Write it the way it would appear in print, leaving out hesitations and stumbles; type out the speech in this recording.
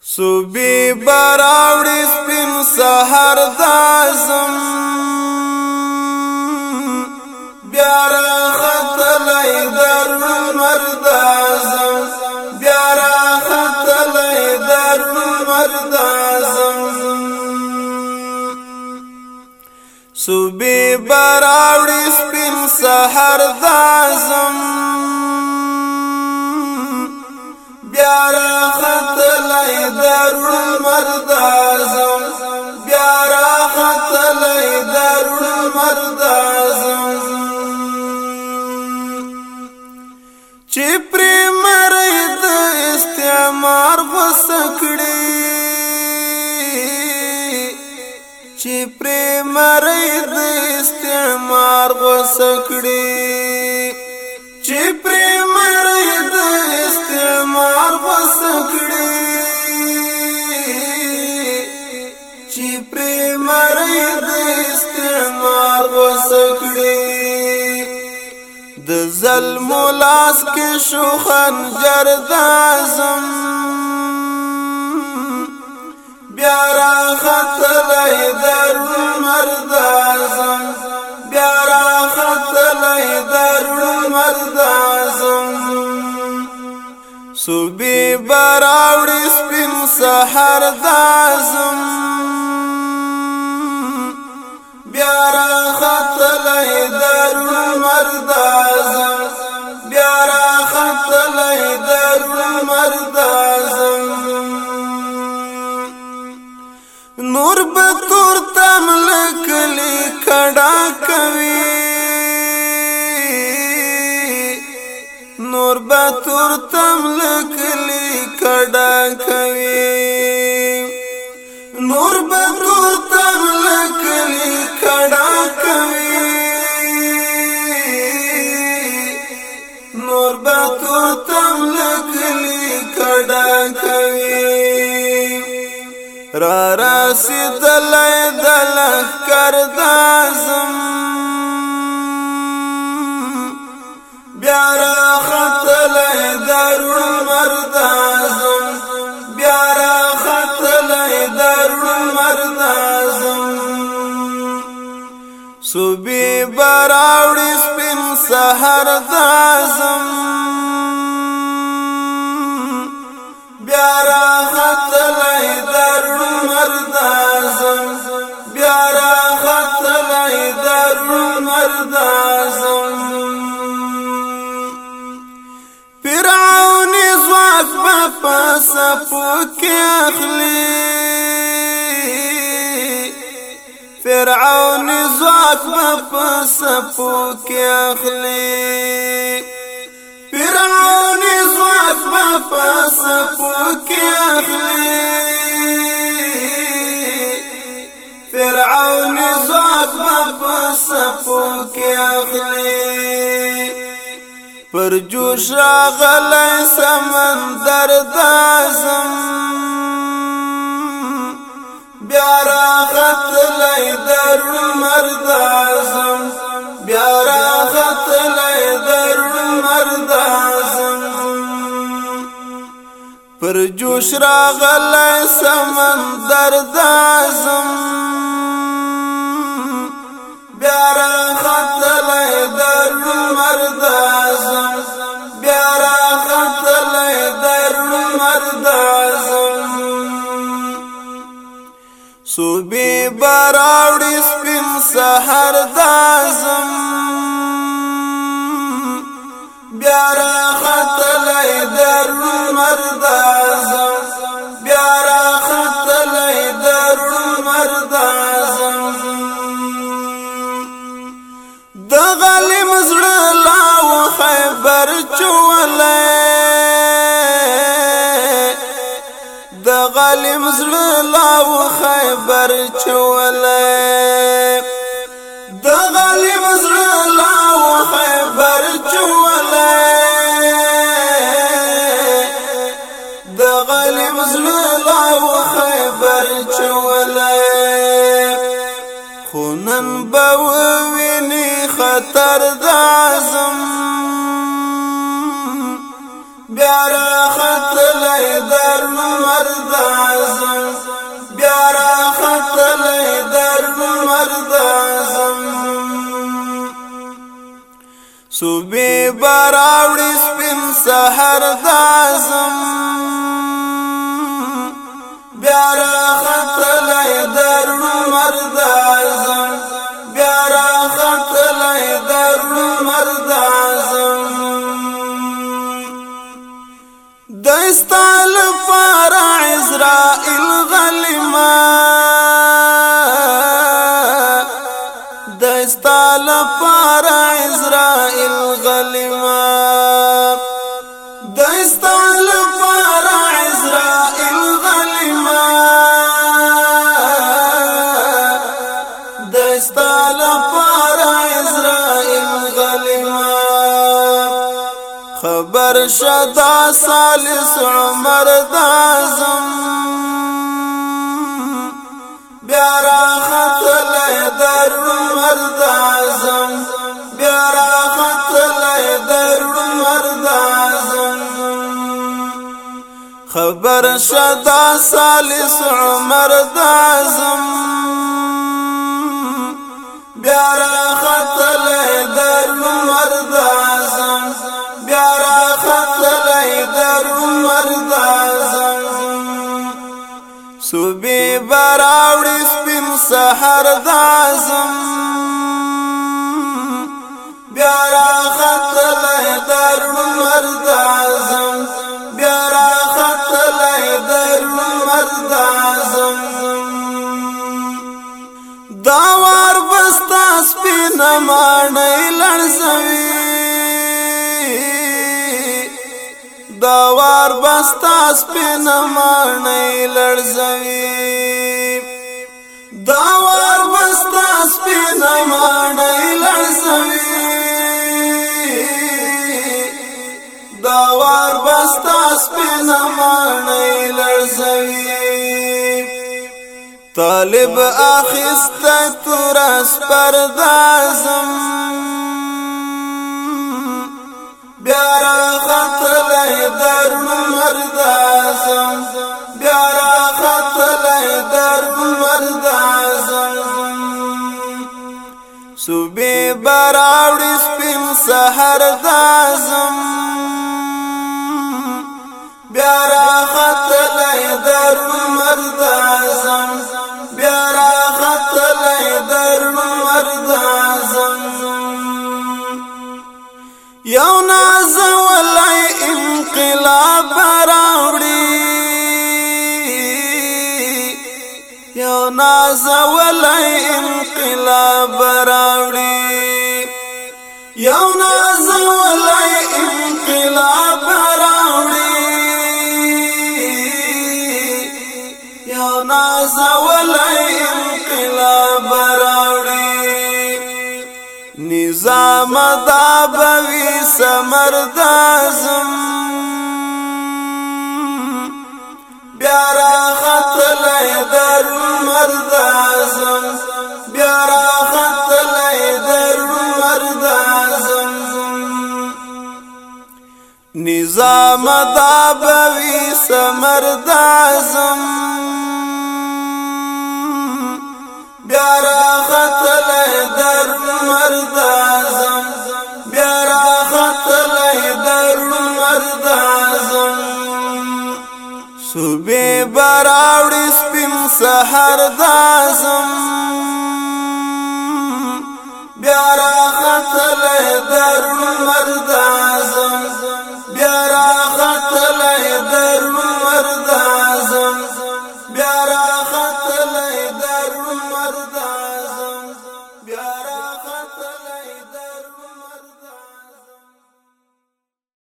صوبی براوڑی سپین سحر دازم بیارا خطلی در مردازم بیارا خطلی در مردازم صوبی براوڑی سپین سحر دازم بیارا خطلی در مردازم بیارا خطلی در مردازم چی پری مرید استعمار بسکڑی چی پری مرید استعمار بسکڑی چی پری مرید استعمار بسکڑی چی پری مرید استعمار بسکڑی د ظلم لاس کې شو خنجر دازم بیارا خطلی در مردازم بیارا خطلی در مردازم صوبی براوڑی سپین سحر دازم بیارا خطلی در مردازم بیارا خطلی در مردازم نور بطور تملکلی کڑا کوي نور بطور تملکلی کڑا کوي نور بطور تملکلی کڑا کوي نور بطور تملکلی کڑا کوي را رسیدلی دلخ کردازم بیارا خطلی در مردازم بیارا خطلی در مردازم صوبی براوڑی سپین سحر دازم بیارا خطلی در مردازم بیارا خطلی در مردازم فرعونی زواک بپس پوکی اخلی فرعونی زواک بپس پوکی اخلی فرعونی زواک بپس پوکی اخلی فرعونی زواک بپس پوکی اخلی پر جوش راغلی سمندر دازم بیارا خطلی در مردازم بیارا خطلی در مردازم پر جوش راغلی سمندر دازم بیارا خطلی در مردازم بیارا خطلی در مردازم صوبی براوڑی سپین سحر دازم بیارا خطلی در مردازم بیارا خطلی در مردازم د غلیم زړه لاو خیبر چولې د غلیم زړه لاو خیبر چولې د غلیم زړه لاو خیبر چولې د غلیم زړه لاو خیبر چولې خونن بووینی خطر دازم بیا راختلی در مرد اعظم بیا راختلی در مرد اعظم صبح براوړي سپین سحر د اعظم بیا راختلی در مرد اعظم بیا راختلی در مرد اعظم دستال پر عزرائیل غلما دستال پر عزرائیل غلما دستال پر عزرائیل غلما دستال پر عزرائیل غلما خبر شدا سالس عمر د اعظم بیا راختلی در مرد اعظم بیا راختلی در مرد اعظم خبر شدا سالس عمر د اعظم بیا راختلی در مرد اعظم بیا راختلی در مرد اعظم صبح براوړي سپین سحر د اعظم بیا راختلی در مرد اعظم بیا راختلی در مرد اعظم دا وار بستا سپین ماڼۍ لړزوي دا وار بستا سپین ماڼۍ لړزوي دا وار بستا سپین ماڼۍ لړزوي دا وار بستا سپین ماڼۍ لړزوي طالب اخیسته تورس پر د اعظم بیا راختلی در مرد اعظم بیا راختلی در مرد اعظم صبح براوړي سپین سحر د اعظم بیا راختلی در مرد اعظم بیا راختلی در مرد اعظم یو نازولی انقلاب راوړي یو نازولی انقلاب راوړي یو نازولی انقلاب راوړي یو نازولی انقلاب راوړي نظام دا بوي سمر د اعظم بیا راختلی در مرد اعظم بیا راختلی در مرد اعظم نظام دا بوي سمر د اعظم بیا راختلی در مرد اعظم بیا راختلی در مرد اعظم صبح براوړي سپین سحر د اعظم بیا راختلی در مرد